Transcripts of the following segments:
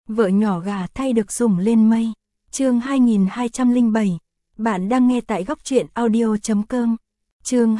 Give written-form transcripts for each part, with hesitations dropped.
Vợ nhỏ gà thay được sủng lên mây. Chương 2207. Bạn đang nghe tại góc truyện audio.com. Chương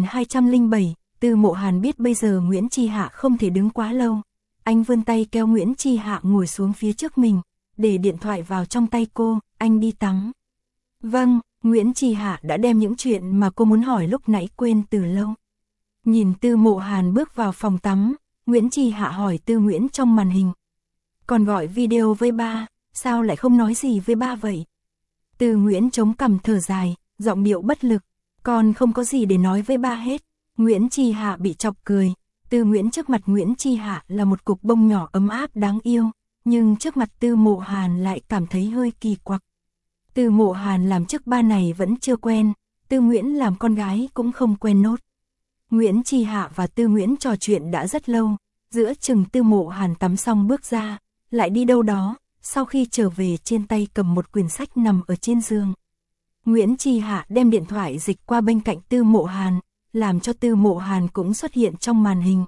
2207. Tư Mộ Hàn biết bây giờ Nguyễn Chi Hạ không thể đứng quá lâu. Anh vươn tay kéo Nguyễn Chi Hạ ngồi xuống phía trước mình, để điện thoại vào trong tay cô. Anh đi tắm. Vâng, Nguyễn Chi Hạ đã đem những chuyện mà cô muốn hỏi lúc nãy quên từ lâu. Nhìn Tư Mộ Hàn bước vào phòng tắm, Nguyễn Chi Hạ hỏi Tư Nguyễn trong màn hình. Còn gọi video với ba, sao lại không nói gì với ba vậy? Tư Nguyễn chống cằm thở dài, giọng điệu bất lực. Con không có gì để nói với ba hết. Nguyễn Chi Hạ bị chọc cười. Tư Nguyễn trước mặt Nguyễn Chi Hạ là một cục bông nhỏ ấm áp đáng yêu, nhưng trước mặt Tư Mộ Hàn lại cảm thấy hơi kỳ quặc. Tư Mộ Hàn làm chức ba này vẫn chưa quen, Tư Nguyễn làm con gái cũng không quen nốt. Nguyễn Chi Hạ và Tư Nguyễn trò chuyện đã rất lâu, giữa chừng Tư Mộ Hàn tắm xong bước ra, lại đi đâu đó, sau khi trở về trên tay cầm một quyển sách nằm ở trên giường. Nguyễn Chi Hạ đem điện thoại dịch qua bên cạnh Tư Mộ Hàn, làm cho Tư Mộ Hàn cũng xuất hiện trong màn hình.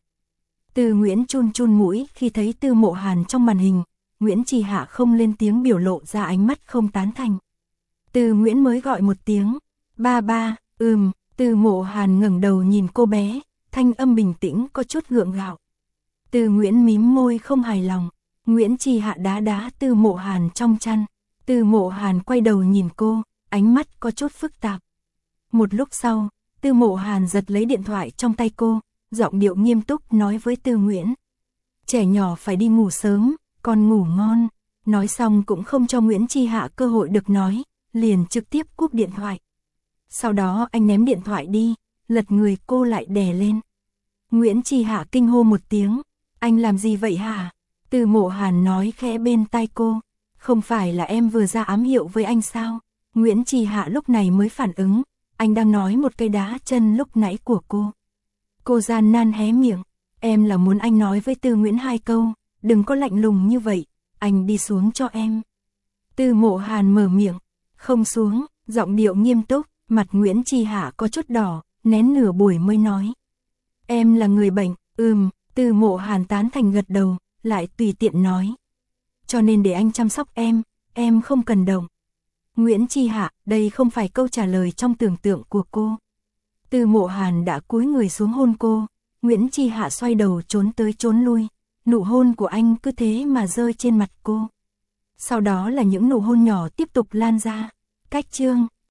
Tư Nguyễn chun chun mũi khi thấy Tư Mộ Hàn trong màn hình, Nguyễn Chi Hạ không lên tiếng biểu lộ ra ánh mắt không tán thành. Tư Nguyễn mới gọi một tiếng, ba ba, Tư Mộ Hàn ngẩng đầu nhìn cô bé, thanh âm bình tĩnh có chút gượng gạo. Tư Nguyễn mím môi không hài lòng, Nguyễn Chi Hạ đá đá Tư Mộ Hàn trong chăn. Tư Mộ Hàn quay đầu nhìn cô, ánh mắt có chút phức tạp. Một lúc sau, Tư Mộ Hàn giật lấy điện thoại trong tay cô, giọng điệu nghiêm túc nói với Tư Nguyễn. Trẻ nhỏ phải đi ngủ sớm, con ngủ ngon. Nói xong cũng không cho Nguyễn Chi Hạ cơ hội được nói, liền trực tiếp cúp điện thoại. Sau đó anh ném điện thoại đi, lật người cô lại đè lên. Nguyễn Chi Hạ kinh hô một tiếng, anh làm gì vậy hả? Tư Mộ Hàn nói khẽ bên tai cô, không phải là em vừa ra ám hiệu với anh sao? Nguyễn Chi Hạ lúc này mới phản ứng, anh đang nói một cây đá chân lúc nãy của cô. Cô gian nan hé miệng, em là muốn anh nói với Tư Nguyễn 2 câu, đừng có lạnh lùng như vậy, anh đi xuống cho em. Tư Mộ Hàn mở miệng, không xuống, giọng điệu nghiêm túc, mặt Nguyễn Chi Hạ có chút đỏ, nén nửa buổi mới nói. Em là người bệnh, Tư Mộ Hàn tán thành gật đầu, lại tùy tiện nói. Cho nên để anh chăm sóc em không cần động. Nguyễn Chi Hạ, đây không phải câu trả lời trong tưởng tượng của cô. Tư Mộ Hàn đã cúi người xuống hôn cô, Nguyễn Chi Hạ xoay đầu trốn tới trốn lui, nụ hôn của anh cứ thế mà rơi trên mặt cô. Sau đó là những nụ hôn nhỏ tiếp tục lan ra. Cách chương